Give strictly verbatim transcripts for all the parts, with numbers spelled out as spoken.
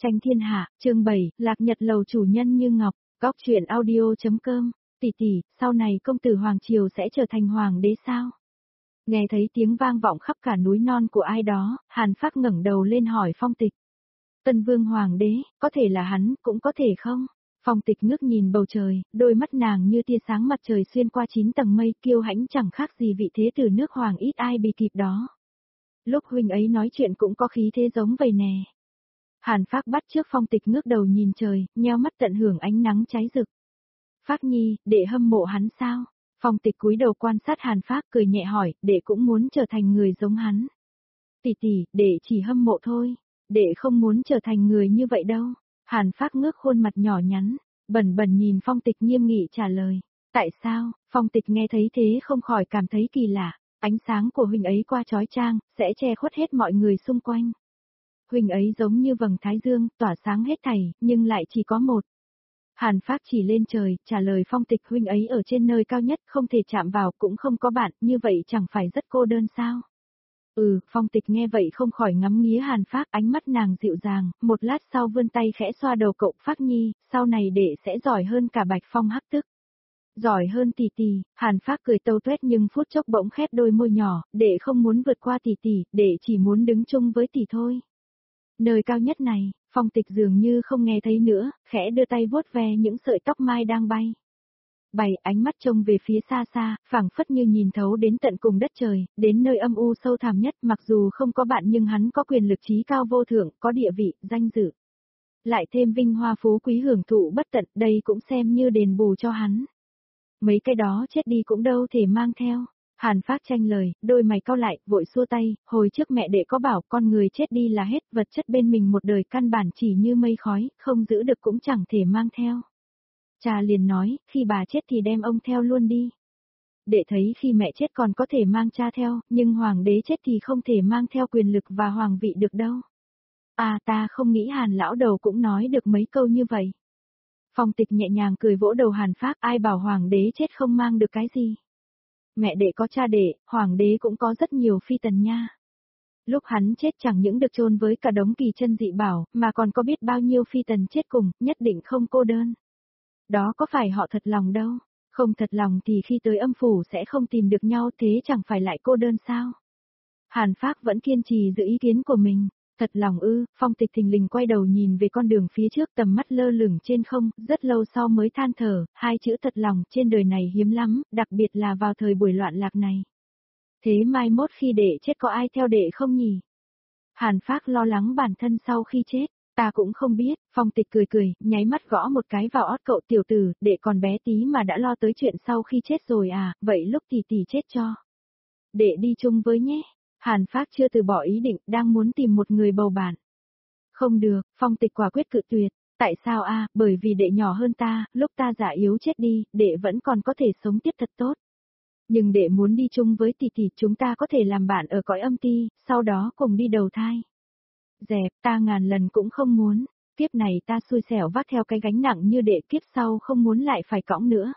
Tranh thiên hạ, chương bảy, Lạc Nhật lầu chủ nhân như ngọc, góc truyện audio.com, tỷ tỷ, sau này công tử Hoàng Triều sẽ trở thành hoàng đế sao? Nghe thấy tiếng vang vọng khắp cả núi non của ai đó, Hàn Phác ngẩng đầu lên hỏi Phong Tịch. Tân vương hoàng đế, có thể là hắn, cũng có thể không? Phong Tịch ngước nhìn bầu trời, đôi mắt nàng như tia sáng mặt trời xuyên qua chín tầng mây, kiêu hãnh chẳng khác gì vị thế tử nước hoàng ít ai bị kịp đó. Lúc huynh ấy nói chuyện cũng có khí thế giống vậy nè. Hàn Phác bắt trước Phong Tịch ngước đầu nhìn trời, nheo mắt tận hưởng ánh nắng cháy rực. Phác nhi, đệ hâm mộ hắn sao? Phong Tịch cúi đầu quan sát Hàn Phác cười nhẹ hỏi, đệ cũng muốn trở thành người giống hắn. Tỷ tỷ, đệ chỉ hâm mộ thôi, đệ không muốn trở thành người như vậy đâu. Hàn Phác ngước khuôn mặt nhỏ nhắn, bẩn bẩn nhìn Phong Tịch nghiêm nghị trả lời. Tại sao? Phong Tịch nghe thấy thế không khỏi cảm thấy kỳ lạ, ánh sáng của huynh ấy qua chói chang, sẽ che khuất hết mọi người xung quanh. Huynh ấy giống như vầng thái dương, tỏa sáng hết thảy, nhưng lại chỉ có một. Hàn Phác chỉ lên trời, trả lời Phong Tịch, huynh ấy ở trên nơi cao nhất, không thể chạm vào, cũng không có bạn, như vậy chẳng phải rất cô đơn sao? Ừ, Phong Tịch nghe vậy không khỏi ngắm nghía Hàn Phác, ánh mắt nàng dịu dàng, một lát sau vươn tay khẽ xoa đầu cậu. Phác nhi, sau này đệ sẽ giỏi hơn cả Bạch Phong hắc tức. Giỏi hơn tỷ tỷ. Hàn Phác cười tâu tuét nhưng phút chốc bỗng khép đôi môi nhỏ, đệ không muốn vượt qua tỷ tỷ, đệ chỉ muốn đứng chung với tỷ thôi. Nơi cao nhất này, Phong Tịch dường như không nghe thấy nữa, khẽ đưa tay vuốt ve những sợi tóc mai đang bay. Bày ánh mắt trông về phía xa xa, phảng phất như nhìn thấu đến tận cùng đất trời, đến nơi âm u sâu thẳm nhất, mặc dù không có bạn nhưng hắn có quyền lực trí cao vô thượng, có địa vị, danh dự. Lại thêm vinh hoa phú quý hưởng thụ bất tận, đây cũng xem như đền bù cho hắn. Mấy cái đó chết đi cũng đâu thể mang theo. Hàn Phác tranh lời, đôi mày cau lại, vội xua tay, hồi trước mẹ đệ có bảo con người chết đi là hết, vật chất bên mình một đời căn bản chỉ như mây khói, không giữ được cũng chẳng thể mang theo. Cha liền nói, khi bà chết thì đem ông theo luôn đi. Đệ thấy khi mẹ chết còn có thể mang cha theo, nhưng hoàng đế chết thì không thể mang theo quyền lực và hoàng vị được đâu. À ta không nghĩ Hàn lão đầu cũng nói được mấy câu như vậy. Phong Tịch nhẹ nhàng cười vỗ đầu Hàn Phác, ai bảo hoàng đế chết không mang được cái gì. Mẹ đệ có cha đệ, hoàng đế cũng có rất nhiều phi tần nha. Lúc hắn chết chẳng những được chôn với cả đống kỳ chân dị bảo, mà còn có biết bao nhiêu phi tần chết cùng, nhất định không cô đơn. Đó có phải họ thật lòng đâu, không thật lòng thì khi tới âm phủ sẽ không tìm được nhau, thế chẳng phải lại cô đơn sao? Hàn Phác vẫn kiên trì giữ ý kiến của mình. Thật lòng ư? Phong Tịch thình lình quay đầu nhìn về con đường phía trước, tầm mắt lơ lửng trên không, rất lâu sau mới than thở, hai chữ thật lòng trên đời này hiếm lắm, đặc biệt là vào thời buổi loạn lạc này. Thế mai mốt khi đệ chết có ai theo đệ không nhỉ? Hàn Phác lo lắng bản thân sau khi chết, ta cũng không biết. Phong Tịch cười cười, nháy mắt gõ một cái vào ót cậu, tiểu tử, đệ còn bé tí mà đã lo tới chuyện sau khi chết rồi à, vậy lúc tỷ tỷ chết cho. Đệ đi chung với nhé. Hàn Phác chưa từ bỏ ý định, đang muốn tìm một người bầu bạn. Không được, Phong Tịch quả quyết cự tuyệt. Tại sao a? À, bởi vì đệ nhỏ hơn ta, lúc ta già yếu chết đi, đệ vẫn còn có thể sống tiếp thật tốt. Nhưng đệ muốn đi chung với tỷ tỷ, chúng ta có thể làm bạn ở cõi âm ti, sau đó cùng đi đầu thai. Dẹp, ta ngàn lần cũng không muốn. Kiếp này ta xui xẻo vác theo cái gánh nặng như đệ, kiếp sau không muốn lại phải cõng nữa.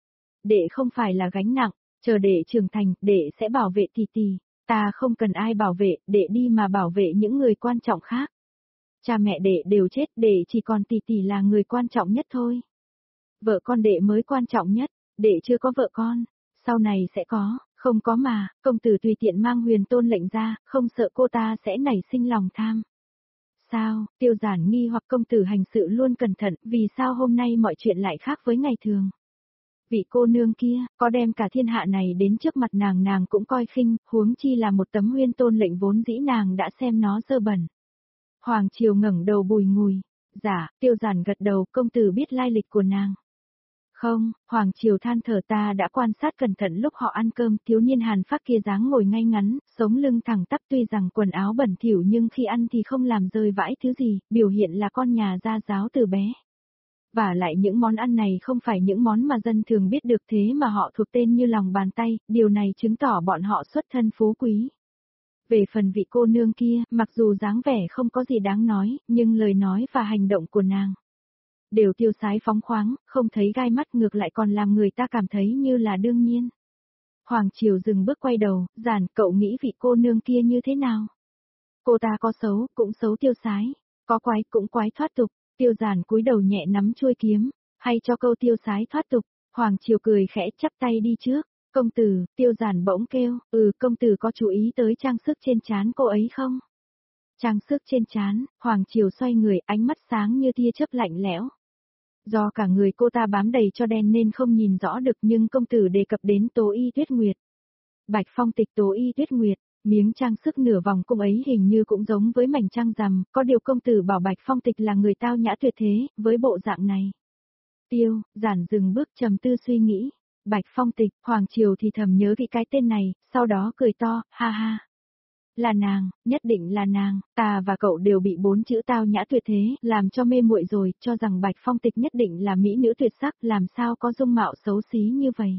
Đệ không phải là gánh nặng, chờ đệ trưởng thành, đệ sẽ bảo vệ tỷ tỷ. Ta không cần ai bảo vệ, đệ đi mà bảo vệ những người quan trọng khác. Cha mẹ đệ đều chết, đệ chỉ còn tỷ tỷ là người quan trọng nhất thôi. Vợ con đệ mới quan trọng nhất, đệ chưa có vợ con, sau này sẽ có, không có mà, công tử tùy tiện mang Huyền Tôn lệnh ra, không sợ cô ta sẽ nảy sinh lòng tham. Sao? Tiêu Giản nghi hoặc công tử hành sự luôn cẩn thận, vì sao hôm nay mọi chuyện lại khác với ngày thường? Vị cô nương kia, có đem cả thiên hạ này đến trước mặt nàng nàng cũng coi khinh, huống chi là một tấm Huyền Tôn lệnh vốn dĩ nàng đã xem nó dơ bẩn. Hoàng Triều ngẩng đầu bùi ngùi. Dạ, Tiêu Giản gật đầu, công tử biết lai lịch của nàng. Không, Hoàng Triều than thở, ta đã quan sát cẩn thận lúc họ ăn cơm, thiếu niên Hàn Phác kia dáng ngồi ngay ngắn, sống lưng thẳng tắp, tuy rằng quần áo bẩn thỉu nhưng khi ăn thì không làm rơi vãi thứ gì, biểu hiện là con nhà gia giáo từ bé. Và lại những món ăn này không phải những món mà dân thường biết được, thế mà họ thuộc tên như lòng bàn tay, điều này chứng tỏ bọn họ xuất thân phú quý. Về phần vị cô nương kia, mặc dù dáng vẻ không có gì đáng nói, nhưng lời nói và hành động của nàng đều tiêu sái phóng khoáng, không thấy gai mắt, ngược lại còn làm người ta cảm thấy như là đương nhiên. Hoàng Triều dừng bước quay đầu, Giản, cậu nghĩ vị cô nương kia như thế nào? Cô ta có xấu, cũng xấu tiêu sái. Có quái cũng quái thoát tục, Tiêu Giản cúi đầu nhẹ nắm chuôi kiếm, hay cho câu tiêu sái thoát tục, Hoàng Triều cười khẽ chắp tay đi trước. Công tử, Tiêu Giản bỗng kêu, ừ công tử có chú ý tới trang sức trên trán cô ấy không? Trang sức trên trán, Hoàng Triều xoay người, ánh mắt sáng như tia chớp lạnh lẽo. Do cả người cô ta bám đầy cho đen nên không nhìn rõ được, nhưng công tử đề cập đến Tố Y Tuyết Nguyệt. Bạch Phong Tịch Tố Y Tuyết Nguyệt, miếng trang sức nửa vòng cung ấy hình như cũng giống với mảnh trang rằm, có điều công tử bảo Bạch Phong Tịch là người tao nhã tuyệt thế, với bộ dạng này. Tiêu, Giản dừng bước trầm tư suy nghĩ. Bạch Phong Tịch, Hoàng Triều thì thầm nhớ kỹ cái tên này, sau đó cười to, ha ha. Là nàng, nhất định là nàng, ta và cậu đều bị bốn chữ tao nhã tuyệt thế, làm cho mê muội rồi, cho rằng Bạch Phong Tịch nhất định là mỹ nữ tuyệt sắc, làm sao có dung mạo xấu xí như vậy.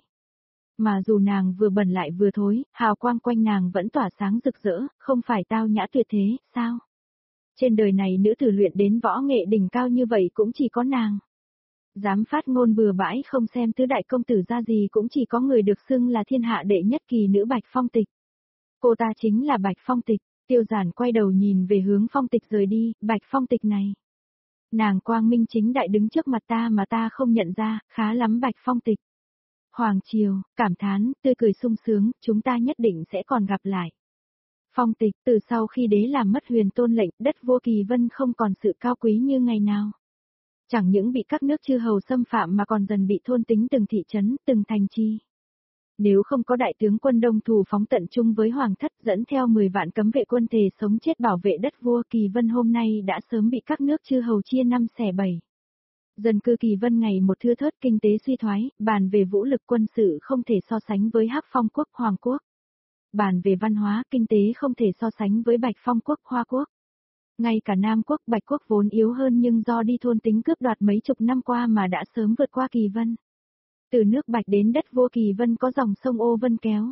Mà dù nàng vừa bẩn lại vừa thối, hào quang quanh nàng vẫn tỏa sáng rực rỡ, không phải tao nhã tuyệt thế, sao? Trên đời này nữ tử luyện đến võ nghệ đỉnh cao như vậy cũng chỉ có nàng. Dám phát ngôn bừa bãi không xem tứ đại công tử ra gì cũng chỉ có người được xưng là thiên hạ đệ nhất kỳ nữ Bạch Phong Tịch. Cô ta chính là Bạch Phong Tịch, Tiêu Giản quay đầu nhìn về hướng Phong Tịch rời đi, Bạch Phong Tịch này. Nàng quang minh chính đại đứng trước mặt ta mà ta không nhận ra, khá lắm Bạch Phong Tịch. Hoàng Triều, cảm thán, tươi cười sung sướng, chúng ta nhất định sẽ còn gặp lại. Phong Tịch, từ sau khi đế làm mất huyền tôn lệnh, đất vua Kỳ Vân không còn sự cao quý như ngày nào. Chẳng những bị các nước chư hầu xâm phạm mà còn dần bị thôn tính từng thị trấn, từng thành trì. Nếu không có đại tướng quân Đông Thù phóng tận chung với Hoàng thất dẫn theo mười vạn cấm vệ quân thề sống chết bảo vệ đất vua, Kỳ Vân hôm nay đã sớm bị các nước chư hầu chia năm xẻ bảy. Dân cư Kỳ Vân ngày một thưa thớt, kinh tế suy thoái, bàn về vũ lực quân sự không thể so sánh với Hắc Phong quốc, Hoàng quốc. Bàn về văn hóa, kinh tế không thể so sánh với Bạch Phong quốc, Hoa quốc. Ngay cả Nam quốc, Bạch quốc vốn yếu hơn nhưng do đi thôn tính cướp đoạt mấy chục năm qua mà đã sớm vượt qua Kỳ Vân. Từ nước Bạch đến đất vua Kỳ Vân có dòng sông Ô Vân kéo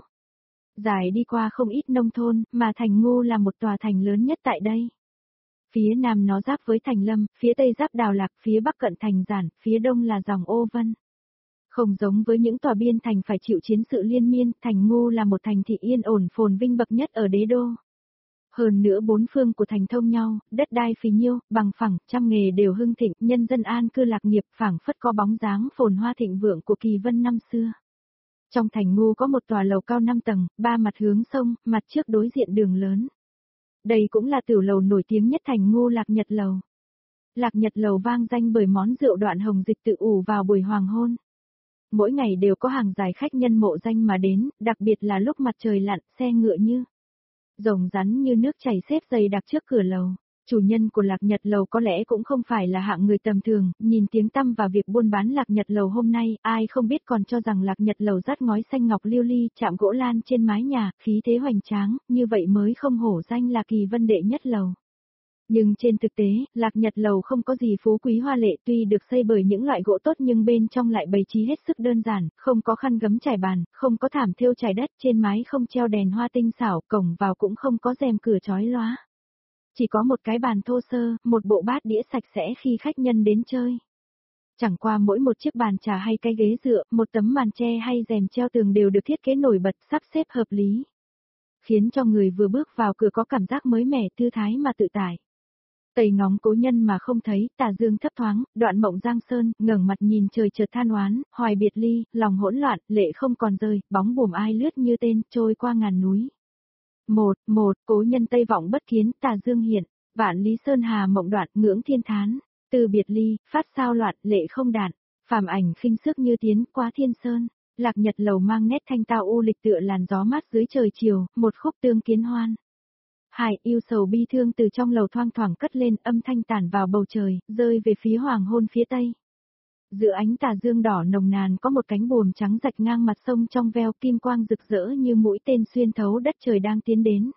dài đi qua không ít nông thôn, mà Thành Ngô là một tòa thành lớn nhất tại đây. Phía nam nó giáp với Thành Lâm, phía tây giáp Đào Lạc, phía bắc cận Thành Giản, phía đông là dòng Ô Vân. Không giống với những tòa biên thành phải chịu chiến sự liên miên, Thành Ngô là một thành thị yên ổn phồn vinh bậc nhất ở đế đô. Hơn nữa bốn phương của thành thông nhau, đất đai phì nhiêu, bằng phẳng, trăm nghề đều hưng thịnh, nhân dân an cư lạc nghiệp, phảng phất có bóng dáng phồn hoa thịnh vượng của Kỳ Vân năm xưa. Trong Thành Ngô có một tòa lầu cao năm tầng, ba mặt hướng sông, mặt trước đối diện đường lớn. Đây cũng là tiểu lầu nổi tiếng nhất Thành Ngô, Lạc Nhật Lầu. Lạc Nhật Lầu vang danh bởi món rượu Đoạn Hồng Dịch tự ủ vào buổi hoàng hôn. Mỗi ngày đều có hàng dài khách nhân mộ danh mà đến, đặc biệt là lúc mặt trời lặn, xe ngựa như rồng rắn như nước chảy xếp dày đặc trước cửa lầu. Chủ nhân của Lạc Nhật Lầu có lẽ cũng không phải là hạng người tầm thường, nhìn tiếng tăm và việc buôn bán Lạc Nhật Lầu hôm nay, ai không biết còn cho rằng Lạc Nhật Lầu dát ngói xanh ngọc liêu ly, chạm gỗ lan trên mái nhà, khí thế hoành tráng, như vậy mới không hổ danh là Kỳ Vân đệ nhất lầu. Nhưng trên thực tế, Lạc Nhật Lầu không có gì phú quý hoa lệ, tuy được xây bởi những loại gỗ tốt nhưng bên trong lại bày trí hết sức đơn giản, không có khăn gấm trải bàn, không có thảm thêu trải đất, trên mái không treo đèn hoa tinh xảo, cổng vào cũng không có rèm cửa chói lóa. Chỉ có một cái bàn thô sơ, một bộ bát đĩa sạch sẽ khi khách nhân đến chơi. Chẳng qua mỗi một chiếc bàn trà hay cái ghế dựa, một tấm màn tre hay rèm treo tường đều được thiết kế nổi bật, sắp xếp hợp lý. Khiến cho người vừa bước vào cửa có cảm giác mới mẻ, thư thái mà tự tại. Tây ngóng cố nhân mà không thấy, tà dương thấp thoáng, Đoạn Mộng Giang Sơn, ngẩng mặt nhìn trời chợt than oán, hoài biệt ly, lòng hỗn loạn, lệ không còn rơi, bóng buồm ai lướt như tên, trôi qua ngàn núi. Một, một, cố nhân Tây vọng bất kiến, tà dương hiện, vạn lý sơn hà mộng đoạn, ngưỡng thiên thán, từ biệt ly, phát sao loạn, lệ không đạn, phàm ảnh khinh sức như tiến qua thiên sơn. Lạc Nhật Lầu mang nét thanh tao u lịch tựa làn gió mát dưới trời chiều, một khúc tương kiến hoan. Hai, yêu sầu bi thương từ trong lầu thoang thoảng cất lên, âm thanh tản vào bầu trời, rơi về phía hoàng hôn phía tây. Giữa ánh tà dương đỏ nồng nàn có một cánh buồm trắng rạch ngang mặt sông trong veo, kim quang rực rỡ như mũi tên xuyên thấu đất trời đang tiến đến.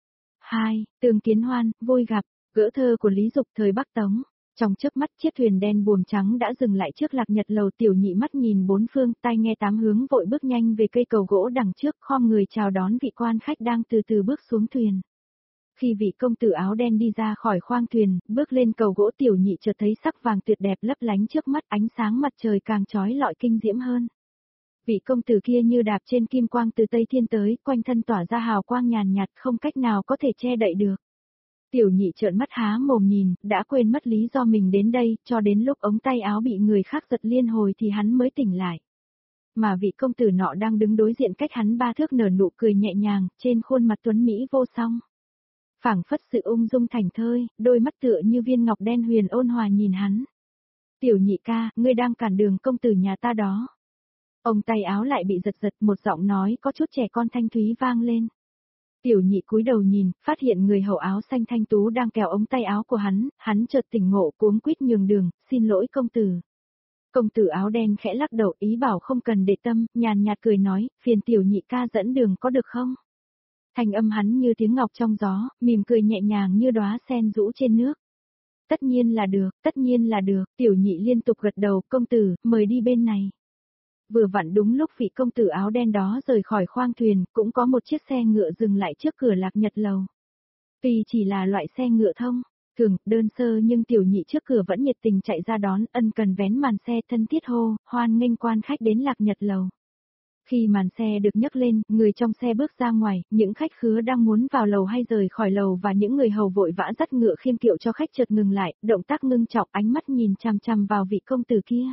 Hai, tương kiến hoan, vui gặp, gỡ thơ của Lý Dục thời Bắc Tống. Trong chớp mắt chiếc thuyền đen buồm trắng đã dừng lại trước Lạc Nhật Lầu, Tiểu Nhị mắt nhìn bốn phương, tai nghe tám hướng vội bước nhanh về cây cầu gỗ đằng trước, khom người chào đón vị quan khách đang từ từ bước xuống thuyền. Khi vị công tử áo đen đi ra khỏi khoang thuyền, bước lên cầu gỗ, Tiểu Nhị chợt thấy sắc vàng tuyệt đẹp lấp lánh trước mắt, ánh sáng mặt trời càng chói lọi kinh diễm hơn. Vị công tử kia như đạp trên kim quang từ Tây Thiên tới, quanh thân tỏa ra hào quang nhàn nhạt không cách nào có thể che đậy được. Tiểu nhị trợn mắt há mồm nhìn, đã quên mất lý do mình đến đây, cho đến lúc ống tay áo bị người khác giật liên hồi thì hắn mới tỉnh lại. Mà vị công tử nọ đang đứng đối diện cách hắn ba thước nở nụ cười nhẹ nhàng, trên khuôn mặt tuấn Mỹ vô song. Phảng phất sự ung dung thành thơi, đôi mắt tựa như viên ngọc đen huyền ôn hòa nhìn hắn. Tiểu nhị ca, ngươi đang cản đường công tử nhà ta đó. Ông tay áo lại bị giật giật, một giọng nói có chút trẻ con thanh thúy vang lên. Tiểu nhị cúi đầu nhìn, phát hiện người hầu áo xanh thanh tú đang kéo ống tay áo của hắn, hắn chợt tỉnh ngộ cuống quýt nhường đường, xin lỗi công tử. Công tử áo đen khẽ lắc đầu ý bảo không cần để tâm, nhàn nhạt cười nói, phiền tiểu nhị ca dẫn đường có được không? Thanh âm hắn như tiếng ngọc trong gió, mỉm cười nhẹ nhàng như đóa sen rũ trên nước. Tất nhiên là được, tất nhiên là được, tiểu nhị liên tục gật đầu, công tử, mời đi bên này. Vừa vặn đúng lúc vị công tử áo đen đó rời khỏi khoang thuyền, cũng có một chiếc xe ngựa dừng lại trước cửa Lạc Nhật lầu. Tuy chỉ là loại xe ngựa thông, thường, đơn sơ nhưng tiểu nhị trước cửa vẫn nhiệt tình chạy ra đón, ân cần vén màn xe thân thiết hô, hoan nghênh quan khách đến Lạc Nhật lầu. Khi màn xe được nhấc lên, người trong xe bước ra ngoài, những khách khứa đang muốn vào lầu hay rời khỏi lầu và những người hầu vội vã dắt ngựa khiêng kiệu cho khách chợt ngừng lại, động tác ngưng trọng, ánh mắt nhìn chằm chằm vào vị công tử kia.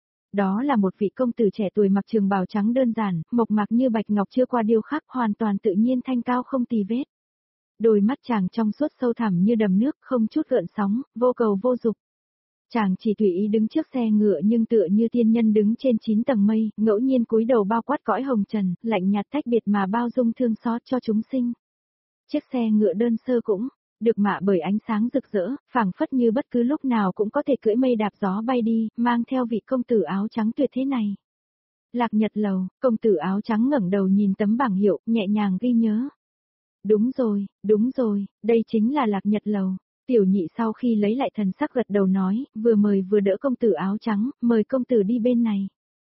Đó là một vị công tử trẻ tuổi mặc trường bào trắng đơn giản, mộc mạc như bạch ngọc chưa qua điêu khắc, hoàn toàn tự nhiên thanh cao không tì vết. Đôi mắt chàng trong suốt sâu thẳm như đầm nước, không chút gợn sóng, vô cầu vô dục. Chàng chỉ tùy ý đứng trước xe ngựa nhưng tựa như tiên nhân đứng trên chín tầng mây, ngẫu nhiên cúi đầu bao quát cõi hồng trần, lạnh nhạt tách biệt mà bao dung thương xót cho chúng sinh. Chiếc xe ngựa đơn sơ cũng được mạ bởi ánh sáng rực rỡ, phảng phất như bất cứ lúc nào cũng có thể cưỡi mây đạp gió bay đi, mang theo vị công tử áo trắng tuyệt thế này. Lạc Nhật lầu, công tử áo trắng ngẩng đầu nhìn tấm bảng hiệu, nhẹ nhàng ghi nhớ. Đúng rồi, đúng rồi, đây chính là Lạc Nhật lầu. Tiểu nhị sau khi lấy lại thần sắc gật đầu nói, vừa mời vừa đỡ công tử áo trắng, mời công tử đi bên này.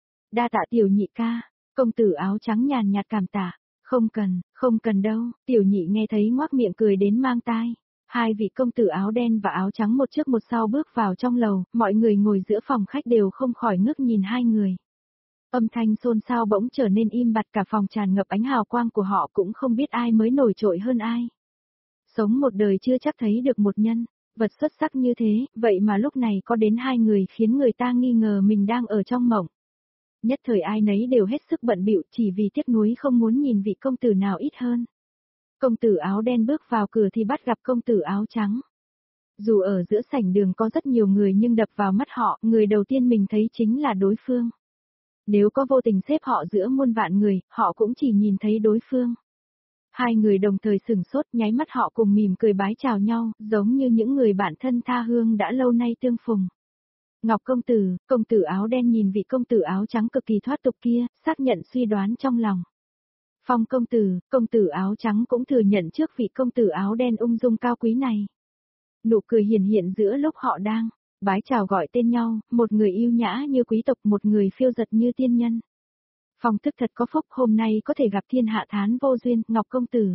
Đa tạ tiểu nhị ca, công tử áo trắng nhàn nhạt cảm tạ, không cần, không cần đâu, tiểu nhị nghe thấy ngoác miệng cười đến mang tai. Hai vị công tử áo đen và áo trắng một trước một sau bước vào trong lầu, mọi người ngồi giữa phòng khách đều không khỏi ngước nhìn hai người. Âm thanh xôn xao bỗng trở nên im bặt, cả phòng tràn ngập ánh hào quang của họ, cũng không biết ai mới nổi trội hơn ai. Sống một đời chưa chắc thấy được một nhân vật xuất sắc như thế, vậy mà lúc này có đến hai người khiến người ta nghi ngờ mình đang ở trong mộng. Nhất thời ai nấy đều hết sức bận bịu, chỉ vì tiếc nuối không muốn nhìn vị công tử nào ít hơn. Công tử áo đen bước vào cửa thì bắt gặp công tử áo trắng. Dù ở giữa sảnh đường có rất nhiều người nhưng đập vào mắt họ, người đầu tiên mình thấy chính là đối phương. Nếu có vô tình xếp họ giữa muôn vạn người, họ cũng chỉ nhìn thấy đối phương. Hai người đồng thời sửng sốt, nháy mắt họ cùng mỉm cười bái chào nhau, giống như những người bạn thân tha hương đã lâu nay tương phùng. Ngọc công tử, công tử áo đen nhìn vị công tử áo trắng cực kỳ thoát tục kia, xác nhận suy đoán trong lòng. Phong công tử, công tử áo trắng cũng thừa nhận trước vị công tử áo đen ung dung cao quý này. Nụ cười hiển hiện giữa lúc họ đang bái chào gọi tên nhau, một người yêu nhã như quý tộc, một người phiêu giật như tiên nhân. Phong thức thật có phúc, hôm nay có thể gặp thiên hạ thán vô duyên, Ngọc công tử.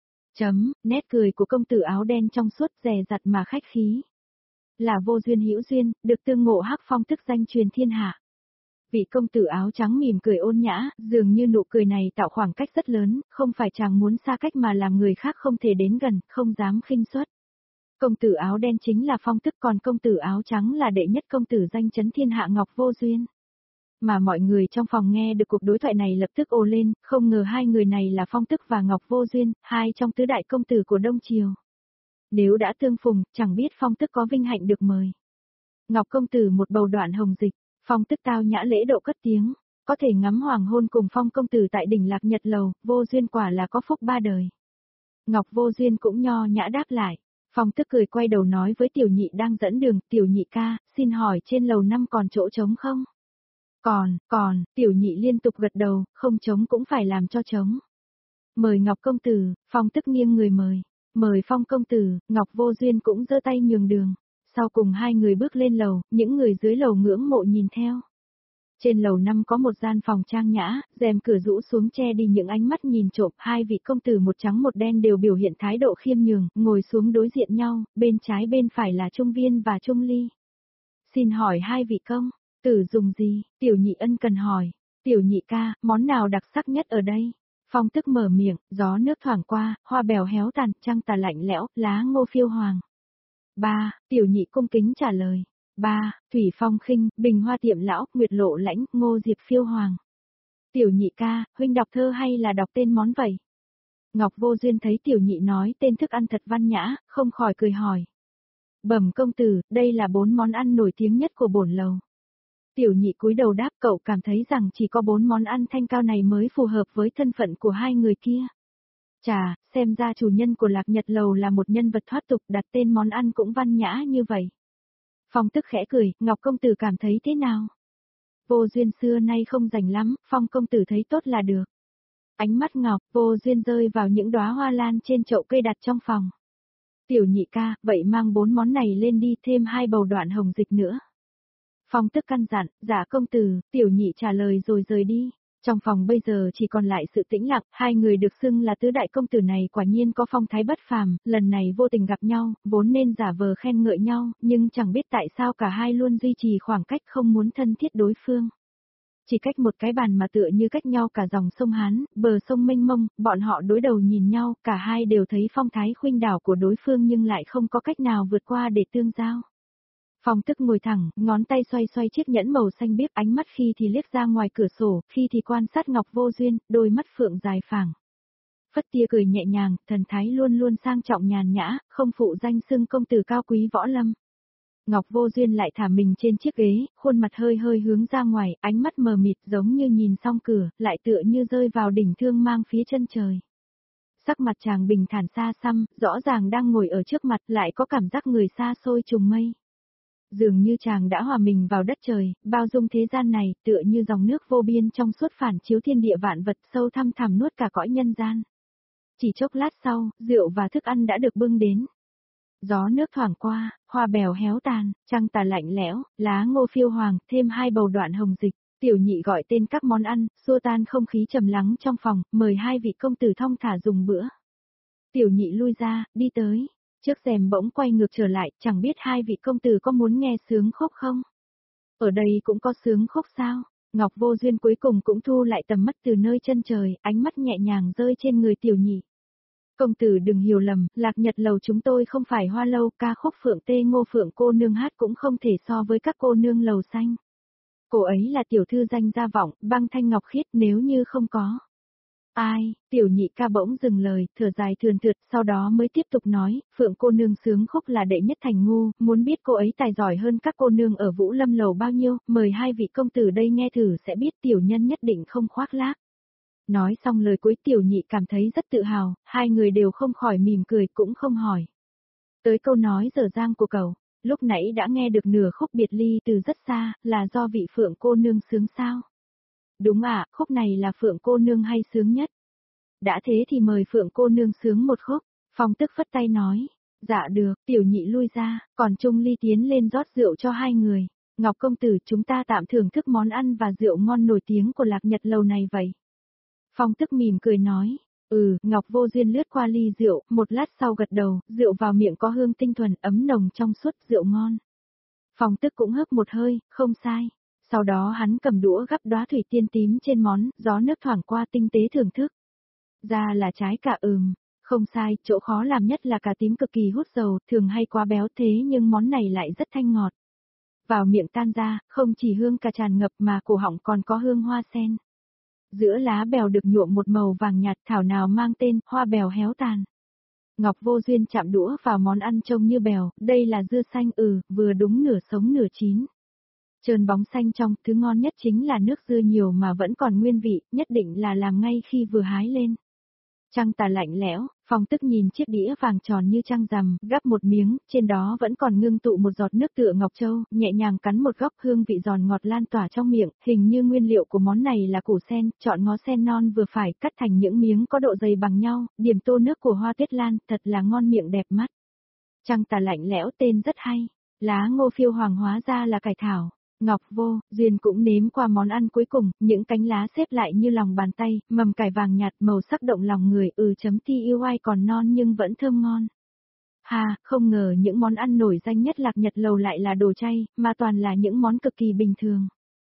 Chấm, nét cười của công tử áo đen trong suốt dè dặt mà khách khí. Là vô duyên hữu duyên, được tương ngộ hắc phong thức danh truyền thiên hạ. Vị công tử áo trắng mỉm cười ôn nhã, dường như nụ cười này tạo khoảng cách rất lớn, không phải chàng muốn xa cách mà làm người khác không thể đến gần, không dám khinh suất. Công tử áo đen chính là Phong Tức, còn công tử áo trắng là đệ nhất công tử danh chấn thiên hạ Ngọc Vô Duyên. Mà mọi người trong phòng nghe được cuộc đối thoại này lập tức ồ lên, không ngờ hai người này là Phong Tức và Ngọc Vô Duyên, hai trong tứ đại công tử của Đông Triều. Nếu đã tương phùng, chẳng biết Phong Tức có vinh hạnh được mời. Ngọc công tử một bầu đoạn hồng dịch, Phong Tức tao nhã lễ độ cất tiếng, có thể ngắm hoàng hôn cùng Phong công tử tại đỉnh Lạc Nhật lầu, Vô Duyên quả là có phúc ba đời. Ngọc Vô Duyên cũng nho nhã đáp lại. Phong Tức cười quay đầu nói với tiểu nhị đang dẫn đường, tiểu nhị ca, xin hỏi trên lầu năm còn chỗ trống không? Còn, còn, tiểu nhị liên tục gật đầu, không trống cũng phải làm cho trống. Mời Ngọc công tử, Phong Tức nghiêng người mời, mời Phong công tử, Ngọc Vô Duyên cũng giơ tay nhường đường. Sau cùng hai người bước lên lầu, những người dưới lầu ngưỡng mộ nhìn theo. Trên lầu năm có một gian phòng trang nhã, rèm cửa rũ xuống che đi những ánh mắt nhìn trộm, hai vị công tử một trắng một đen đều biểu hiện thái độ khiêm nhường, ngồi xuống đối diện nhau, bên trái bên phải là Trung Viên và Trung Ly. Xin hỏi hai vị công tử dùng gì? Tiểu nhị ân cần hỏi. Tiểu nhị ca, món nào đặc sắc nhất ở đây? Phong tức mở miệng, gió nước thoảng qua, hoa bèo héo tàn, trăng tà lạnh lẽo, lá ngô phiêu hoàng. Ba, tiểu nhị cung kính trả lời. Ba, thủy phong khinh, bình hoa tiệm lão, nguyệt lộ lãnh, ngô diệp phiêu hoàng. Tiểu nhị ca, huynh đọc thơ hay là đọc tên món vậy? Ngọc Vô Duyên thấy tiểu nhị nói tên thức ăn thật văn nhã, không khỏi cười hỏi. Bẩm công tử, đây là bốn món ăn nổi tiếng nhất của bổn lầu. Tiểu nhị cúi đầu đáp, cậu cảm thấy rằng chỉ có bốn món ăn thanh cao này mới phù hợp với thân phận của hai người kia. Chà, xem ra chủ nhân của Lạc Nhật lầu là một nhân vật thoát tục, đặt tên món ăn cũng văn nhã như vậy. Phong tức khẽ cười, Ngọc công tử cảm thấy thế nào? Vô Duyên xưa nay không rảnh lắm, Phong công tử thấy tốt là được. Ánh mắt Ngọc Vô Duyên rơi vào những đóa hoa lan trên chậu cây đặt trong phòng. Tiểu nhị ca, vậy mang bốn món này lên đi, thêm hai bầu đoạn hồng dịch nữa. Phong tức căn dặn, dạ công tử, tiểu nhị trả lời rồi rời đi. Trong phòng bây giờ chỉ còn lại sự tĩnh lặng, hai người được xưng là tứ đại công tử này quả nhiên có phong thái bất phàm, lần này vô tình gặp nhau, vốn nên giả vờ khen ngợi nhau, nhưng chẳng biết tại sao cả hai luôn duy trì khoảng cách không muốn thân thiết đối phương. Chỉ cách một cái bàn mà tựa như cách nhau cả dòng sông Hán, bờ sông mênh mông, bọn họ đối đầu nhìn nhau, cả hai đều thấy phong thái khuynh đảo của đối phương nhưng lại không có cách nào vượt qua để tương giao. Phong tức ngồi thẳng, ngón tay xoay xoay chiếc nhẫn màu xanh biếc, ánh mắt khi thì liếc ra ngoài cửa sổ, khi thì quan sát Ngọc Vô Duyên, đôi mắt phượng dài phẳng. Phất tia cười nhẹ nhàng, thần thái luôn luôn sang trọng nhàn nhã, không phụ danh xưng công tử cao quý võ lâm. Ngọc Vô Duyên lại thả mình trên chiếc ghế, khuôn mặt hơi hơi hướng ra ngoài, ánh mắt mờ mịt giống như nhìn xong cửa, lại tựa như rơi vào đỉnh thương mang phía chân trời. Sắc mặt chàng bình thản xa xăm, rõ ràng đang ngồi ở trước mặt lại có cảm giác người xa xôi trùng mây. Dường như chàng đã hòa mình vào đất trời, bao dung thế gian này, tựa như dòng nước vô biên trong suốt phản chiếu thiên địa vạn vật sâu thăm thẳm nuốt cả cõi nhân gian. Chỉ chốc lát sau, rượu và thức ăn đã được bưng đến. Gió nước thoảng qua, hoa bèo héo tàn, trăng tà lạnh lẽo, lá ngô phiêu hoàng, thêm hai bầu đoạn hồng dịch. Tiểu nhị gọi tên các món ăn, xua tan không khí trầm lắng trong phòng, mời hai vị công tử thong thả dùng bữa. Tiểu nhị lui ra, đi tới. Trước rèm bỗng quay ngược trở lại, chẳng biết hai vị công tử có muốn nghe sướng khúc không? Ở đây cũng có sướng khúc sao? Ngọc Vô Duyên cuối cùng cũng thu lại tầm mắt từ nơi chân trời, ánh mắt nhẹ nhàng rơi trên người tiểu nhị. Công tử đừng hiểu lầm, Lạc Nhật lầu chúng tôi không phải hoa lâu, ca khúc Phượng Tê Ngô Phượng cô nương hát cũng không thể so với các cô nương lầu xanh. Cô ấy là tiểu thư danh gia vọng, băng thanh ngọc khiết, nếu như không có. Ai, tiểu nhị ca bỗng dừng lời, thở dài thườn thượt, sau đó mới tiếp tục nói, Phượng cô nương sướng khúc là đệ nhất thành ngu, muốn biết cô ấy tài giỏi hơn các cô nương ở Vũ Lâm lầu bao nhiêu, mời hai vị công tử đây nghe thử sẽ biết, tiểu nhân nhất định không khoác lác. Nói xong lời cuối, tiểu nhị cảm thấy rất tự hào, hai người đều không khỏi mỉm cười cũng không hỏi. Tới câu nói dở dang của cậu, lúc nãy đã nghe được nửa khúc biệt ly từ rất xa, là do vị Phượng cô nương sướng sao? Đúng ạ, khúc này là Phượng cô nương hay sướng nhất. Đã thế thì mời Phượng cô nương sướng một khúc. Phong tức phất tay nói. Dạ được, tiểu nhị lui ra, còn Trung Ly tiến lên rót rượu cho hai người. Ngọc công tử, chúng ta tạm thưởng thức món ăn và rượu ngon nổi tiếng của Lạc Nhật lầu này vậy. Phong tức mỉm cười nói. Ừ, Ngọc Vô Duyên lướt qua ly rượu, một lát sau gật đầu, rượu vào miệng có hương tinh thuần, ấm nồng trong suốt, rượu ngon. Phong tức cũng hớp một hơi, không sai. Sau đó hắn cầm đũa gắp đóa thủy tiên tím trên món, gió nước thoảng qua tinh tế thưởng thức. Ra là trái cà ừm, không sai, chỗ khó làm nhất là cà tím cực kỳ hút dầu, thường hay quá béo thế nhưng món này lại rất thanh ngọt. Vào miệng tan ra, không chỉ hương cà tràn ngập mà cổ họng còn có hương hoa sen. Giữa lá bèo được nhuộm một màu vàng nhạt, thảo nào mang tên hoa bèo héo tàn. Ngọc Vô Duyên chạm đũa vào món ăn trông như bèo, đây là dưa xanh ừ, vừa đúng nửa sống nửa chín. Trơn bóng xanh trong, thứ ngon nhất chính là nước dưa nhiều mà vẫn còn nguyên vị, nhất định là làm ngay khi vừa hái lên. Trăng tà lạnh lẽo, Phong tức nhìn chiếc đĩa vàng tròn như trăng rằm, gắp một miếng, trên đó vẫn còn ngưng tụ một giọt nước tựa ngọc châu, nhẹ nhàng cắn một góc, hương vị giòn ngọt lan tỏa trong miệng, hình như nguyên liệu của món này là củ sen, chọn ngó sen non vừa phải, cắt thành những miếng có độ dày bằng nhau, điểm tô nước của hoa tuyết lan, thật là ngon miệng đẹp mắt. Trăng tà lạnh lẽo tên rất hay, lá ngô phiêu hoàng hóa ra là cải thảo. Ngọc Vô Duyên cũng nếm qua món ăn cuối cùng, những cánh lá xếp lại như lòng bàn tay, mầm cải vàng nhạt màu sắc động lòng người, ừ chấm ti yêu ai còn non nhưng vẫn thơm ngon. Hà, không ngờ những món ăn nổi danh nhất Lạc Nhật lầu lại là đồ chay, mà toàn là những món cực kỳ bình thường.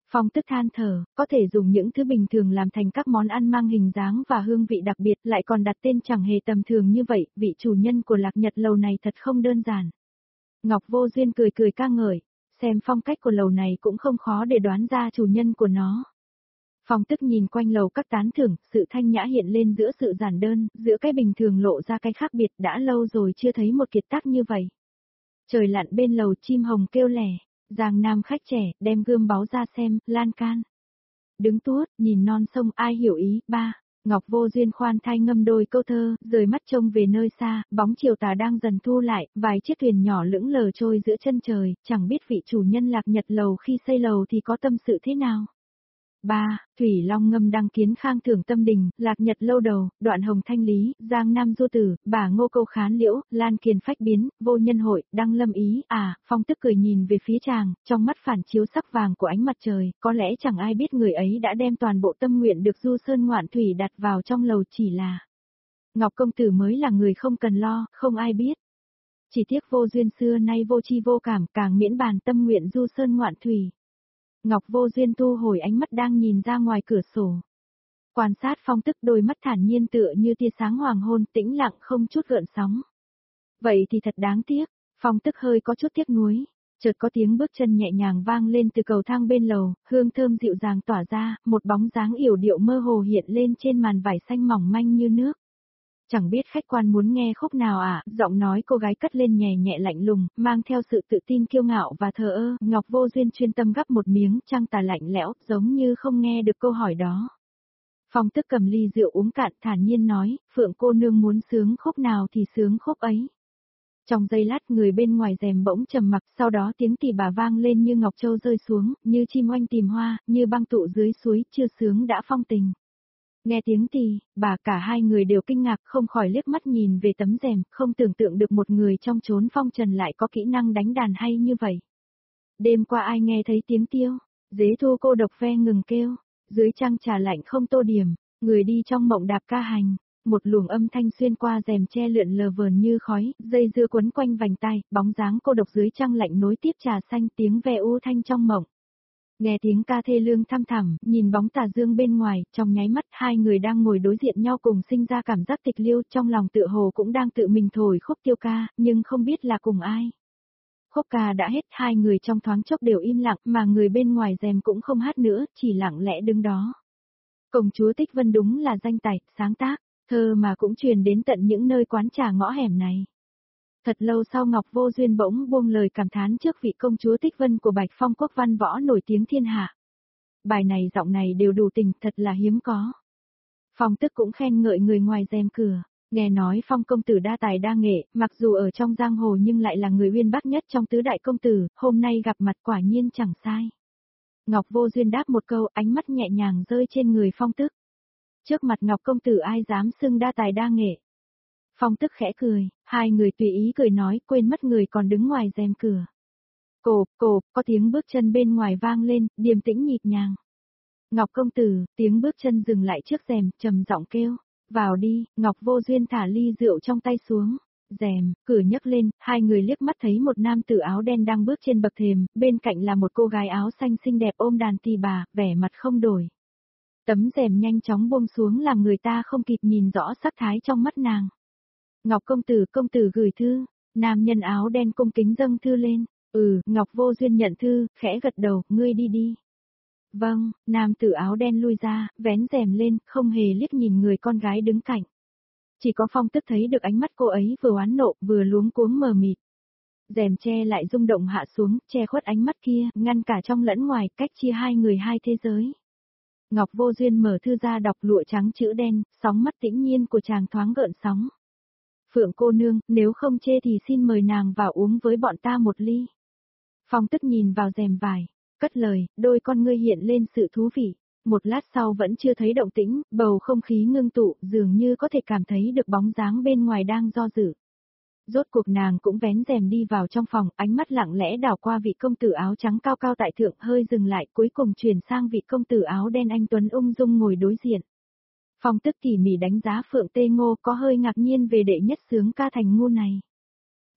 Phong tức than thở, có thể dùng những thứ bình thường làm thành các món ăn mang hình dáng và hương vị đặc biệt, lại còn đặt tên chẳng hề tầm thường như vậy, vị chủ nhân của Lạc Nhật lầu này thật không đơn giản. Ngọc Vô Duyên cười cười ca ngợi, xem phong cách của lầu này cũng không khó để đoán ra chủ nhân của nó. Phong tức nhìn quanh lầu các tán thưởng, sự thanh nhã hiện lên giữa sự giản đơn, giữa cái bình thường lộ ra cái khác biệt, đã lâu rồi chưa thấy một kiệt tác như vậy. Trời lặn bên lầu chim hồng kêu lẻ, Giang Nam khách trẻ, đem gươm báu ra xem, lan can. Đứng tuốt, nhìn non sông ai hiểu ý, ba. Ngọc Vô Duyên khoan thai ngâm đôi câu thơ, rời mắt trông về nơi xa, bóng chiều tà đang dần thu lại, vài chiếc thuyền nhỏ lững lờ trôi giữa chân trời, chẳng biết vị chủ nhân Lạc Nhật lầu khi xây lầu thì có tâm sự thế nào. ba. Thủy Long ngâm đăng kiến khang thưởng tâm đình, Lạc Nhật lâu đầu, đoạn hồng thanh lý, Giang Nam du tử, bà ngô câu khán liễu, lan kiền phách biến, vô nhân hội, đăng lâm ý, à, phong tức cười nhìn về phía chàng, trong mắt phản chiếu sắc vàng của ánh mặt trời, có lẽ chẳng ai biết người ấy đã đem toàn bộ tâm nguyện được du sơn ngoạn thủy đặt vào trong lầu chỉ là. Ngọc công tử mới là người không cần lo, không ai biết. Chỉ tiếc Vô Duyên xưa nay vô chi vô cảm, càng miễn bàn tâm nguyện du sơn ngoạn thủy. Ngọc Vô Duyên thu hồi ánh mắt đang nhìn ra ngoài cửa sổ. Quan sát phong tức đôi mắt thản nhiên tựa như tia sáng hoàng hôn tĩnh lặng không chút gợn sóng. Vậy thì thật đáng tiếc, phong tức hơi có chút tiếc nuối. Chợt có tiếng bước chân nhẹ nhàng vang lên từ cầu thang bên lầu, hương thơm dịu dàng tỏa ra, một bóng dáng yểu điệu mơ hồ hiện lên trên màn vải xanh mỏng manh như nước. Chẳng biết khách quan muốn nghe khúc nào à, giọng nói cô gái cất lên nhẹ nhẹ lạnh lùng, mang theo sự tự tin kiêu ngạo và thờ ơ, Ngọc Vô Duyên chuyên tâm gắp một miếng trăng tà lạnh lẽo, giống như không nghe được câu hỏi đó. Phong tức cầm ly rượu uống cạn thản nhiên nói, Phượng cô nương muốn sướng khúc nào thì sướng khúc ấy. Trong giây lát người bên ngoài rèm bỗng trầm mặc, sau đó tiếng tỳ bà vang lên như ngọc châu rơi xuống, như chim oanh tìm hoa, như băng tụ dưới suối, chưa sướng đã phong tình. Nghe tiếng tỳ, bà cả hai người đều kinh ngạc không khỏi liếc mắt nhìn về tấm rèm, không tưởng tượng được một người trong chốn phong trần lại có kỹ năng đánh đàn hay như vậy. Đêm qua ai nghe thấy tiếng tiêu, dế thu cô độc ve ngừng kêu, dưới trăng trà lạnh không tô điểm, người đi trong mộng đạp ca hành, một luồng âm thanh xuyên qua rèm che lượn lờ vờn như khói, dây dưa quấn quanh vành tai, bóng dáng cô độc dưới trăng lạnh nối tiếp trà xanh tiếng ve u thanh trong mộng. Nghe tiếng ca thê lương thăm thẳm, nhìn bóng tà dương bên ngoài, trong nháy mắt hai người đang ngồi đối diện nhau cùng sinh ra cảm giác tịch liêu, trong lòng tựa hồ cũng đang tự mình thổi khúc tiêu ca, nhưng không biết là cùng ai. Khúc ca đã hết, hai người trong thoáng chốc đều im lặng, mà người bên ngoài rèm cũng không hát nữa, chỉ lặng lẽ đứng đó. Công chúa Tích Vân đúng là danh tài, sáng tác, thơ mà cũng truyền đến tận những nơi quán trà ngõ hẻm này. Thật lâu sau Ngọc Vô Duyên bỗng buông lời cảm thán trước vị công chúa Tích Vân của Bạch Phong quốc văn võ nổi tiếng thiên hạ. Bài này giọng này đều đủ tình, thật là hiếm có. Phong tức cũng khen ngợi người ngoài rèm cửa, nghe nói Phong công tử đa tài đa nghệ, mặc dù ở trong giang hồ nhưng lại là người uyên bác nhất trong tứ đại công tử, hôm nay gặp mặt quả nhiên chẳng sai. Ngọc Vô Duyên đáp một câu, ánh mắt nhẹ nhàng rơi trên người Phong tức. Trước mặt Ngọc công tử ai dám xưng đa tài đa nghệ. Phong tức khẽ cười, hai người tùy ý cười nói, quên mất người còn đứng ngoài rèm cửa. Cộp, cộp, có tiếng bước chân bên ngoài vang lên, điềm tĩnh nhịp nhàng. Ngọc công tử, tiếng bước chân dừng lại trước rèm, trầm giọng kêu, vào đi, Ngọc Vô Duyên thả ly rượu trong tay xuống. Rèm, cửa nhấc lên, hai người liếc mắt thấy một nam tử áo đen đang bước trên bậc thềm, bên cạnh là một cô gái áo xanh xinh đẹp ôm đàn tỳ bà, vẻ mặt không đổi. Tấm rèm nhanh chóng buông xuống làm người ta không kịp nhìn rõ sắc thái trong mắt nàng. Ngọc công tử, công tử gửi thư, nam nhân áo đen cung kính dâng thư lên, ừ, Ngọc Vô Duyên nhận thư, khẽ gật đầu, ngươi đi đi. Vâng, nam tử áo đen lui ra, vén rèm lên, không hề liếc nhìn người con gái đứng cạnh. Chỉ có Phong tức thấy được ánh mắt cô ấy vừa oán nộ, vừa luống cuống mờ mịt. Rèm che lại rung động hạ xuống, che khuất ánh mắt kia, ngăn cả trong lẫn ngoài, cách chia hai người hai thế giới. Ngọc Vô Duyên mở thư ra đọc lụa trắng chữ đen, sóng mắt tĩnh nhiên của chàng thoáng gợn sóng. Phượng cô nương, nếu không chê thì xin mời nàng vào uống với bọn ta một ly. Phong tức nhìn vào rèm vải, cất lời, đôi con ngươi hiện lên sự thú vị. Một lát sau vẫn chưa thấy động tĩnh, bầu không khí ngưng tụ, dường như có thể cảm thấy được bóng dáng bên ngoài đang do dự. Rốt cuộc nàng cũng vén rèm đi vào trong phòng, ánh mắt lặng lẽ đảo qua vị công tử áo trắng cao cao tại thượng, hơi dừng lại, cuối cùng chuyển sang vị công tử áo đen anh tuấn ung dung ngồi đối diện. Phong tức tỉ mỉ đánh giá Phượng Tê Ngô, có hơi ngạc nhiên về đệ nhất xướng ca thành ngu này.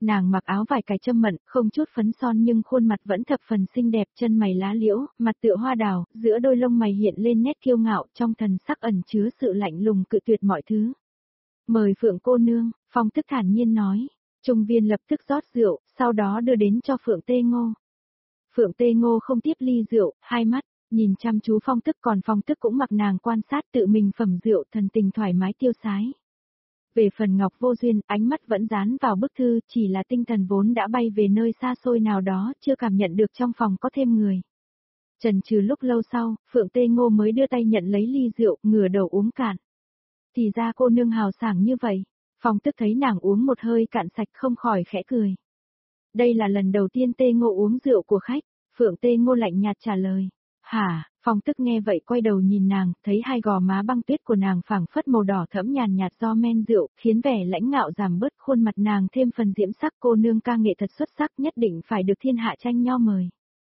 Nàng mặc áo vải cài châm mận, không chút phấn son nhưng khuôn mặt vẫn thập phần xinh đẹp, chân mày lá liễu, mặt tựa hoa đào, giữa đôi lông mày hiện lên nét kiêu ngạo, trong thần sắc ẩn chứa sự lạnh lùng cự tuyệt mọi thứ. Mời Phượng cô nương, Phong Tức thản nhiên nói. Trung Viên lập tức rót rượu, sau đó đưa đến cho Phượng Tê Ngô. Phượng Tê Ngô không tiếp ly rượu, hai mắt nhìn chăm chú Phong Tức, còn Phong Tức cũng mặc nàng quan sát tự mình phẩm rượu, thần tình thoải mái tiêu sái. Về phần Ngọc Vô Duyên, ánh mắt vẫn dán vào bức thư, chỉ là tinh thần vốn đã bay về nơi xa xôi nào đó, chưa cảm nhận được trong phòng có thêm người. Chần chừ lúc lâu sau, Phượng Tê Ngô mới đưa tay nhận lấy ly rượu, ngửa đầu uống cạn. Thì ra cô nương hào sảng như vậy. Phong Tức thấy nàng uống một hơi cạn sạch không khỏi khẽ cười. Đây là lần đầu tiên Tê Ngô uống rượu của khách, Phượng Tê Ngô lạnh nhạt trả lời. Hả, Phong Tức nghe vậy quay đầu nhìn nàng, thấy hai gò má băng tuyết của nàng phảng phất màu đỏ thẫm nhàn nhạt do men rượu, khiến vẻ lãnh ngạo giảm bớt, khuôn mặt nàng thêm phần diễm sắc, cô nương ca nghệ thật xuất sắc, nhất định phải được thiên hạ tranh nho mời.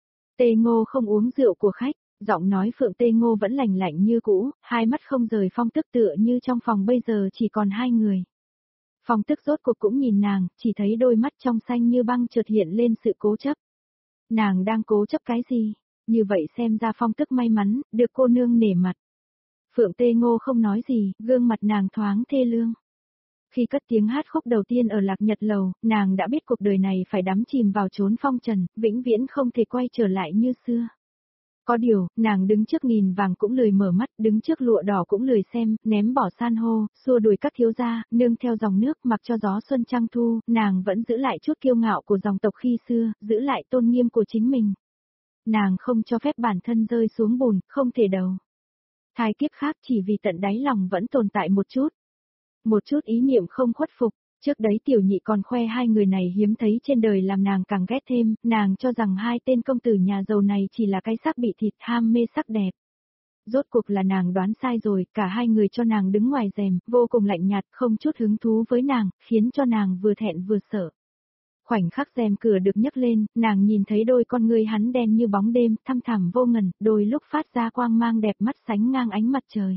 Tê Ngô không uống rượu của khách, giọng nói Phượng Tê Ngô vẫn lạnh lạnh như cũ, hai mắt không rời Phong Tức, tựa như trong phòng bây giờ chỉ còn hai người. Phong Tức rốt cuộc cũng nhìn nàng, chỉ thấy đôi mắt trong xanh như băng chợt hiện lên sự cố chấp. Nàng đang cố chấp cái gì? Như vậy xem ra Phong Tức may mắn, được cô nương nể mặt. Phượng Tê Ngô không nói gì, gương mặt nàng thoáng thê lương. Khi cất tiếng hát khúc đầu tiên ở Lạc Nhật Lầu, nàng đã biết cuộc đời này phải đắm chìm vào chốn phong trần, vĩnh viễn không thể quay trở lại như xưa. Có điều, nàng đứng trước nghìn vàng cũng lười mở mắt, đứng trước lụa đỏ cũng lười xem, ném bỏ san hô, xua đuổi các thiếu gia, nương theo dòng nước mặc cho gió xuân trăng thu, nàng vẫn giữ lại chút kiêu ngạo của dòng tộc khi xưa, giữ lại tôn nghiêm của chính mình. Nàng không cho phép bản thân rơi xuống bùn, không thể đầu thai kiếp khác, chỉ vì tận đáy lòng vẫn tồn tại một chút. Một chút ý niệm không khuất phục. Trước đấy tiểu nhị còn khoe hai người này hiếm thấy trên đời làm nàng càng ghét thêm, nàng cho rằng hai tên công tử nhà giàu này chỉ là cái xác bị thịt ham mê sắc đẹp. Rốt cuộc là nàng đoán sai rồi, cả hai người cho nàng đứng ngoài rèm, vô cùng lạnh nhạt, không chút hứng thú với nàng, khiến cho nàng vừa thẹn vừa sợ. Khoảnh khắc rèm cửa được nhấc lên, nàng nhìn thấy đôi con ngươi hắn đen như bóng đêm, thăm thẳm vô ngần, đôi lúc phát ra quang mang đẹp mắt sánh ngang ánh mặt trời.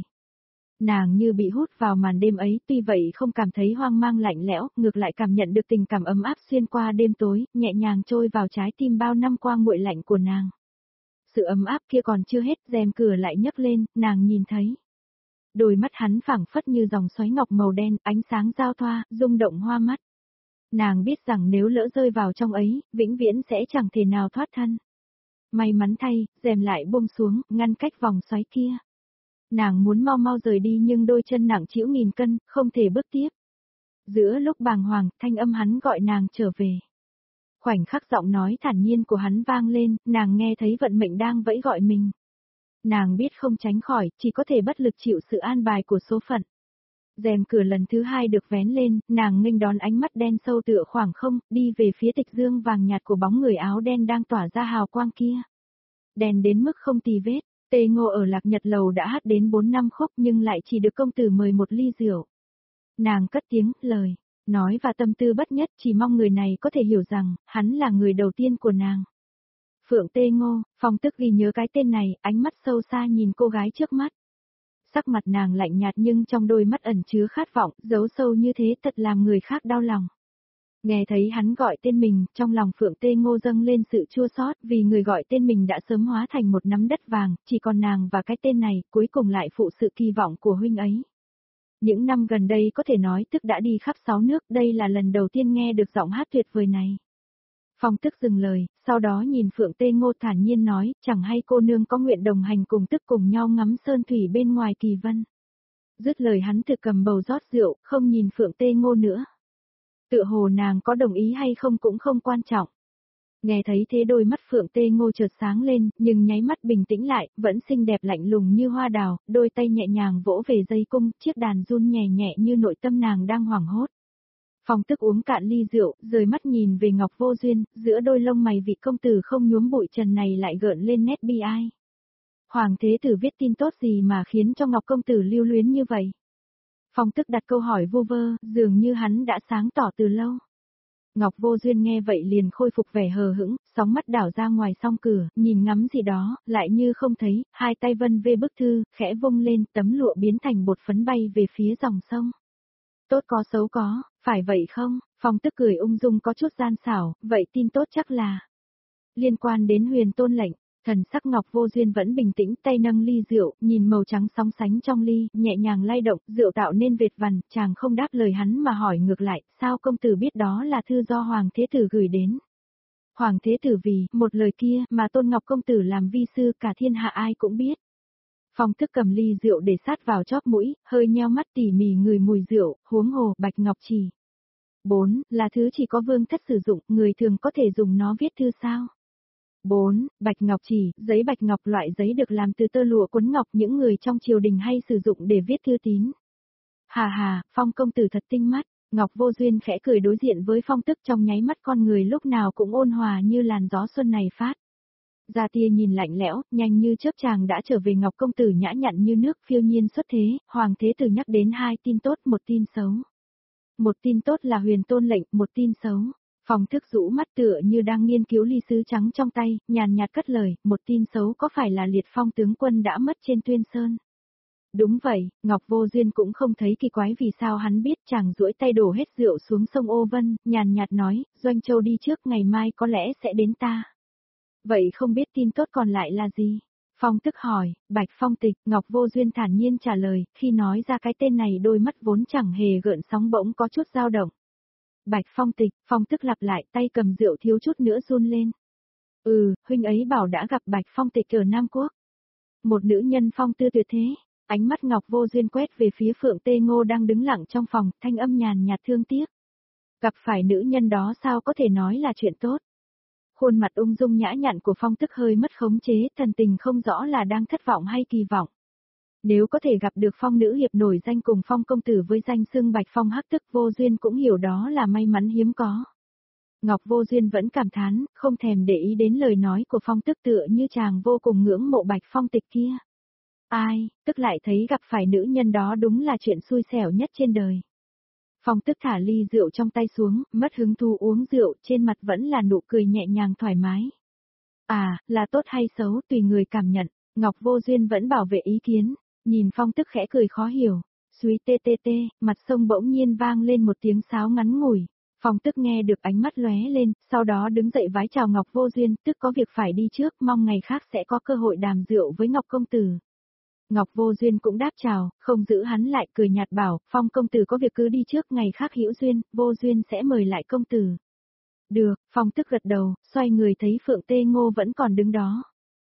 Nàng như bị hút vào màn đêm ấy, tuy vậy không cảm thấy hoang mang lạnh lẽo, ngược lại cảm nhận được tình cảm ấm áp xuyên qua đêm tối, nhẹ nhàng trôi vào trái tim bao năm qua nguội lạnh của nàng. Sự ấm áp kia còn chưa hết, rèm cửa lại nhấc lên, nàng nhìn thấy. Đôi mắt hắn phảng phất như dòng xoáy ngọc màu đen, ánh sáng giao thoa, rung động hoa mắt. Nàng biết rằng nếu lỡ rơi vào trong ấy, vĩnh viễn sẽ chẳng thể nào thoát thân. May mắn thay, rèm lại buông xuống, ngăn cách vòng xoáy kia. Nàng muốn mau mau rời đi nhưng đôi chân nặng trĩu nghìn cân, không thể bước tiếp. Giữa lúc bàng hoàng, thanh âm hắn gọi nàng trở về. Khoảnh khắc giọng nói thản nhiên của hắn vang lên, nàng nghe thấy vận mệnh đang vẫy gọi mình. Nàng biết không tránh khỏi, chỉ có thể bất lực chịu sự an bài của số phận. Rèm cửa lần thứ hai được vén lên, nàng nghênh đón ánh mắt đen sâu tựa khoảng không, đi về phía tịch dương vàng nhạt của bóng người áo đen đang tỏa ra hào quang kia. Đèn đến mức không tì vết. Tê Ngô ở Lạc Nhật Lầu đã hát đến bốn năm khúc nhưng lại chỉ được công tử mời một ly rượu. Nàng cất tiếng, lời, nói và tâm tư bất nhất, chỉ mong người này có thể hiểu rằng, hắn là người đầu tiên của nàng. Phượng Tê Ngô, Phong Tức ghi nhớ cái tên này, ánh mắt sâu xa nhìn cô gái trước mắt. Sắc mặt nàng lạnh nhạt nhưng trong đôi mắt ẩn chứa khát vọng, giấu sâu như thế thật làm người khác đau lòng. Nghe thấy hắn gọi tên mình, trong lòng Phượng Tê Ngô dâng lên sự chua xót vì người gọi tên mình đã sớm hóa thành một nắm đất vàng, chỉ còn nàng và cái tên này, cuối cùng lại phụ sự kỳ vọng của huynh ấy. Những năm gần đây có thể nói tức đã đi khắp sáu nước, đây là lần đầu tiên nghe được giọng hát tuyệt vời này. Phong Tức dừng lời, sau đó nhìn Phượng Tê Ngô thản nhiên nói, chẳng hay cô nương có nguyện đồng hành cùng Tức cùng nhau ngắm sơn thủy bên ngoài kỳ vân. Dứt lời hắn thực cầm bầu rót rượu, không nhìn Phượng Tê Ngô nữa. Tựa hồ nàng có đồng ý hay không cũng không quan trọng. Nghe thấy thế đôi mắt Phượng Tê Ngô chợt sáng lên, nhưng nháy mắt bình tĩnh lại, vẫn xinh đẹp lạnh lùng như hoa đào, đôi tay nhẹ nhàng vỗ về dây cung, chiếc đàn run nhẹ nhẹ như nội tâm nàng đang hoảng hốt. Phong Tức uống cạn ly rượu, rời mắt nhìn về Ngọc Vô Duyên, giữa đôi lông mày vị công tử không nhuốm bụi trần này lại gợn lên nét bi ai. Hoàng thế tử viết tin tốt gì mà khiến cho Ngọc công tử lưu luyến như vậy? Phong Tức đặt câu hỏi vu vơ, dường như hắn đã sáng tỏ từ lâu. Ngọc Vô Duyên nghe vậy liền khôi phục vẻ hờ hững, sóng mắt đảo ra ngoài song cửa, nhìn ngắm gì đó, lại như không thấy, hai tay vân vê bức thư, khẽ vung lên, tấm lụa biến thành bột phấn bay về phía dòng sông. Tốt có xấu có, phải vậy không? Phong Tức cười ung dung có chút gian xảo, vậy tin tốt chắc là liên quan đến Huyền Tôn lệnh. Thần sắc Ngọc Vô Duyên vẫn bình tĩnh, tay nâng ly rượu, nhìn màu trắng sóng sánh trong ly, nhẹ nhàng lay động, rượu tạo nên vệt vằn, chàng không đáp lời hắn mà hỏi ngược lại, sao công tử biết đó là thư do Hoàng Thế Tử gửi đến. Hoàng Thế Tử vì, một lời kia, mà Tôn Ngọc công tử làm vi sư cả thiên hạ ai cũng biết. Phong Tức cầm ly rượu để sát vào chóp mũi, hơi nheo mắt tỉ mỉ ngửi mùi rượu, huống hồ, bạch ngọc chỉ. bốn. Là thứ chỉ có vương thất sử dụng, người thường có thể dùng nó viết thư sao? bốn. Bạch ngọc chỉ, giấy bạch ngọc loại giấy được làm từ tơ lụa cuốn ngọc những người trong triều đình hay sử dụng để viết thư tín. Hà hà, Phong công tử thật tinh mắt, Ngọc Vô Duyên khẽ cười đối diện với Phong Tức trong nháy mắt con người lúc nào cũng ôn hòa như làn gió xuân này phát. Gia tia nhìn lạnh lẽo, nhanh như chớp chàng đã trở về Ngọc công tử nhã nhặn như nước phiêu nhiên xuất thế, Hoàng Thế Tử nhắc đến hai tin tốt một tin xấu. Một tin tốt là Huyền Tôn lệnh, một tin xấu. Phong Thức rũ mắt tựa như đang nghiên cứu ly sứ trắng trong tay, nhàn nhạt cất lời, một tin xấu có phải là Liệt Phong tướng quân đã mất trên Tuyên Sơn. Đúng vậy, Ngọc Vô Duyên cũng không thấy kỳ quái vì sao hắn biết, chàng duỗi tay đổ hết rượu xuống sông Ô Vân, nhàn nhạt nói, Doanh Châu đi trước ngày mai có lẽ sẽ đến ta. Vậy không biết tin tốt còn lại là gì? Phong Tức hỏi, Bạch Phong Tịch, Ngọc Vô Duyên thản nhiên trả lời, khi nói ra cái tên này đôi mắt vốn chẳng hề gợn sóng bỗng có chút dao động. Bạch Phong Tịch, Phong Tức lặp lại tay cầm rượu thiếu chút nữa run lên. Ừ, huynh ấy bảo đã gặp Bạch Phong Tịch ở Nam Quốc. Một nữ nhân phong tư tuyệt thế, ánh mắt Ngọc Vô Duyên quét về phía Phượng Tê Ngô đang đứng lặng trong phòng, thanh âm nhàn nhạt thương tiếc. Gặp phải nữ nhân đó sao có thể nói là chuyện tốt. Khuôn mặt ung dung nhã nhặn của Phong Tức hơi mất khống chế, thần tình không rõ là đang thất vọng hay kỳ vọng. Nếu có thể gặp được Phong nữ hiệp nổi danh cùng Phong công tử với danh xưng Bạch Phong Hắc Tức, Vô Duyên cũng hiểu đó là may mắn hiếm có. Ngọc Vô Duyên vẫn cảm thán, không thèm để ý đến lời nói của Phong Tức tựa như chàng vô cùng ngưỡng mộ Bạch Phong Tịch kia. Ai, tức lại thấy gặp phải nữ nhân đó đúng là chuyện xui xẻo nhất trên đời. Phong Tức thả ly rượu trong tay xuống, mất hứng thú uống rượu, trên mặt vẫn là nụ cười nhẹ nhàng thoải mái. À, là tốt hay xấu tùy người cảm nhận, Ngọc Vô Duyên vẫn bảo vệ ý kiến, nhìn Phong Tức khẽ cười khó hiểu, suý tê tê tê, mặt sông bỗng nhiên vang lên một tiếng sáo ngắn ngủi. Phong Tức nghe được ánh mắt lóe lên, sau đó đứng dậy vái chào Ngọc Vô Duyên, tức có việc phải đi trước, mong ngày khác sẽ có cơ hội đàm rượu với Ngọc công tử. Ngọc Vô Duyên cũng đáp chào, không giữ hắn lại, cười nhạt bảo, Phong công tử có việc cứ đi trước, ngày khác hữu duyên, Vô Duyên sẽ mời lại công tử. Được, Phong Tức gật đầu, xoay người thấy Phượng Tê Ngô vẫn còn đứng đó.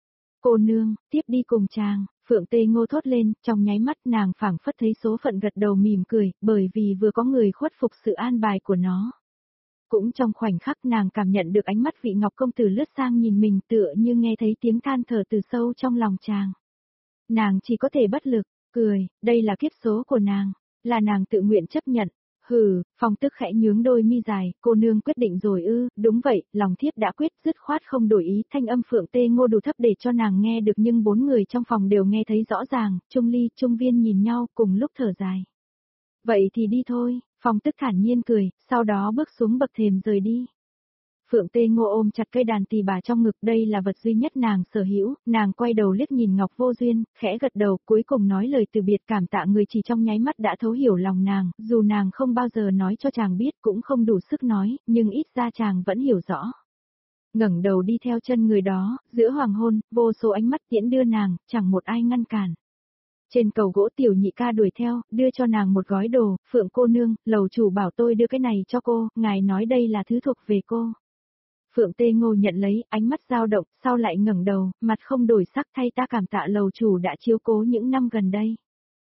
Cô nương, tiếp đi cùng chàng, Phượng Tê Ngô thốt lên, trong nháy mắt nàng phảng phất thấy số phận gật đầu mỉm cười, bởi vì vừa có người khuất phục sự an bài của nó. Cũng trong khoảnh khắc nàng cảm nhận được ánh mắt vị Ngọc công tử lướt sang nhìn mình tựa như nghe thấy tiếng than thở từ sâu trong lòng chàng. Nàng chỉ có thể bất lực, cười, đây là kiếp số của nàng, là nàng tự nguyện chấp nhận. Hừ, Phong Tức khẽ nhướng đôi mi dài, cô nương quyết định rồi ư, đúng vậy, lòng thiếp đã quyết, dứt khoát không đổi ý, thanh âm Phượng Tê Ngô đủ thấp để cho nàng nghe được nhưng bốn người trong phòng đều nghe thấy rõ ràng, Trung Ly, Trung Viên nhìn nhau cùng lúc thở dài. Vậy thì đi thôi, Phong Tức thản nhiên cười, sau đó bước xuống bậc thềm rời đi. Phượng Tê Ngô ôm chặt cây đàn tỳ bà trong ngực, đây là vật duy nhất nàng sở hữu, nàng quay đầu liếc nhìn Ngọc Vô Duyên, khẽ gật đầu, cuối cùng nói lời từ biệt cảm tạ người chỉ trong nháy mắt đã thấu hiểu lòng nàng, dù nàng không bao giờ nói cho chàng biết cũng không đủ sức nói, nhưng ít ra chàng vẫn hiểu rõ. Ngẩng đầu đi theo chân người đó, giữa hoàng hôn, vô số ánh mắt tiễn đưa nàng, chẳng một ai ngăn cản. Trên cầu gỗ tiểu nhị ca đuổi theo, đưa cho nàng một gói đồ, Phượng cô nương, lầu chủ bảo tôi đưa cái này cho cô, ngài nói đây là thứ thuộc về cô. Phượng Tê Ngô nhận lấy, ánh mắt dao động, sau lại ngẩng đầu, mặt không đổi sắc, thay ta cảm tạ lầu chủ đã chiếu cố những năm gần đây.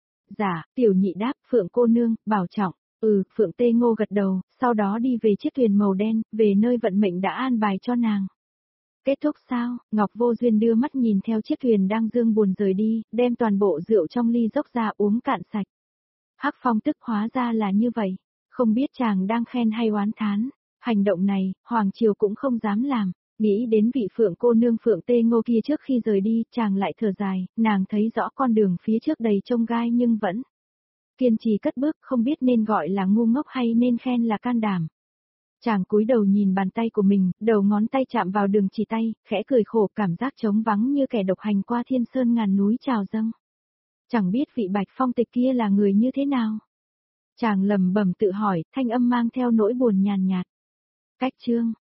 Dạ, tiểu nhị đáp, Phượng cô nương, bảo trọng. Ừ, Phượng Tê Ngô gật đầu, sau đó đi về chiếc thuyền màu đen, về nơi vận mệnh đã an bài cho nàng. Kết thúc sao? Ngọc Vô Duyên đưa mắt nhìn theo chiếc thuyền đang dương buồn rời đi, đem toàn bộ rượu trong ly dốc ra uống cạn sạch. Hắc Phong Tức hóa ra là như vậy, không biết chàng đang khen hay oán thán. Hành động này, Hoàng Triều cũng không dám làm, nghĩ đến vị Phượng cô nương Phượng Tê Ngô kia trước khi rời đi, chàng lại thở dài, nàng thấy rõ con đường phía trước đầy trông gai nhưng vẫn kiên trì cất bước, không biết nên gọi là ngu ngốc hay nên khen là can đảm. Chàng cúi đầu nhìn bàn tay của mình, đầu ngón tay chạm vào đường chỉ tay, khẽ cười khổ, cảm giác trống vắng như kẻ độc hành qua thiên sơn ngàn núi trào dâng. Chẳng biết vị Bạch Phong Tịch kia là người như thế nào. Chàng lầm bầm tự hỏi, thanh âm mang theo nỗi buồn nhàn nhạt. Cách chương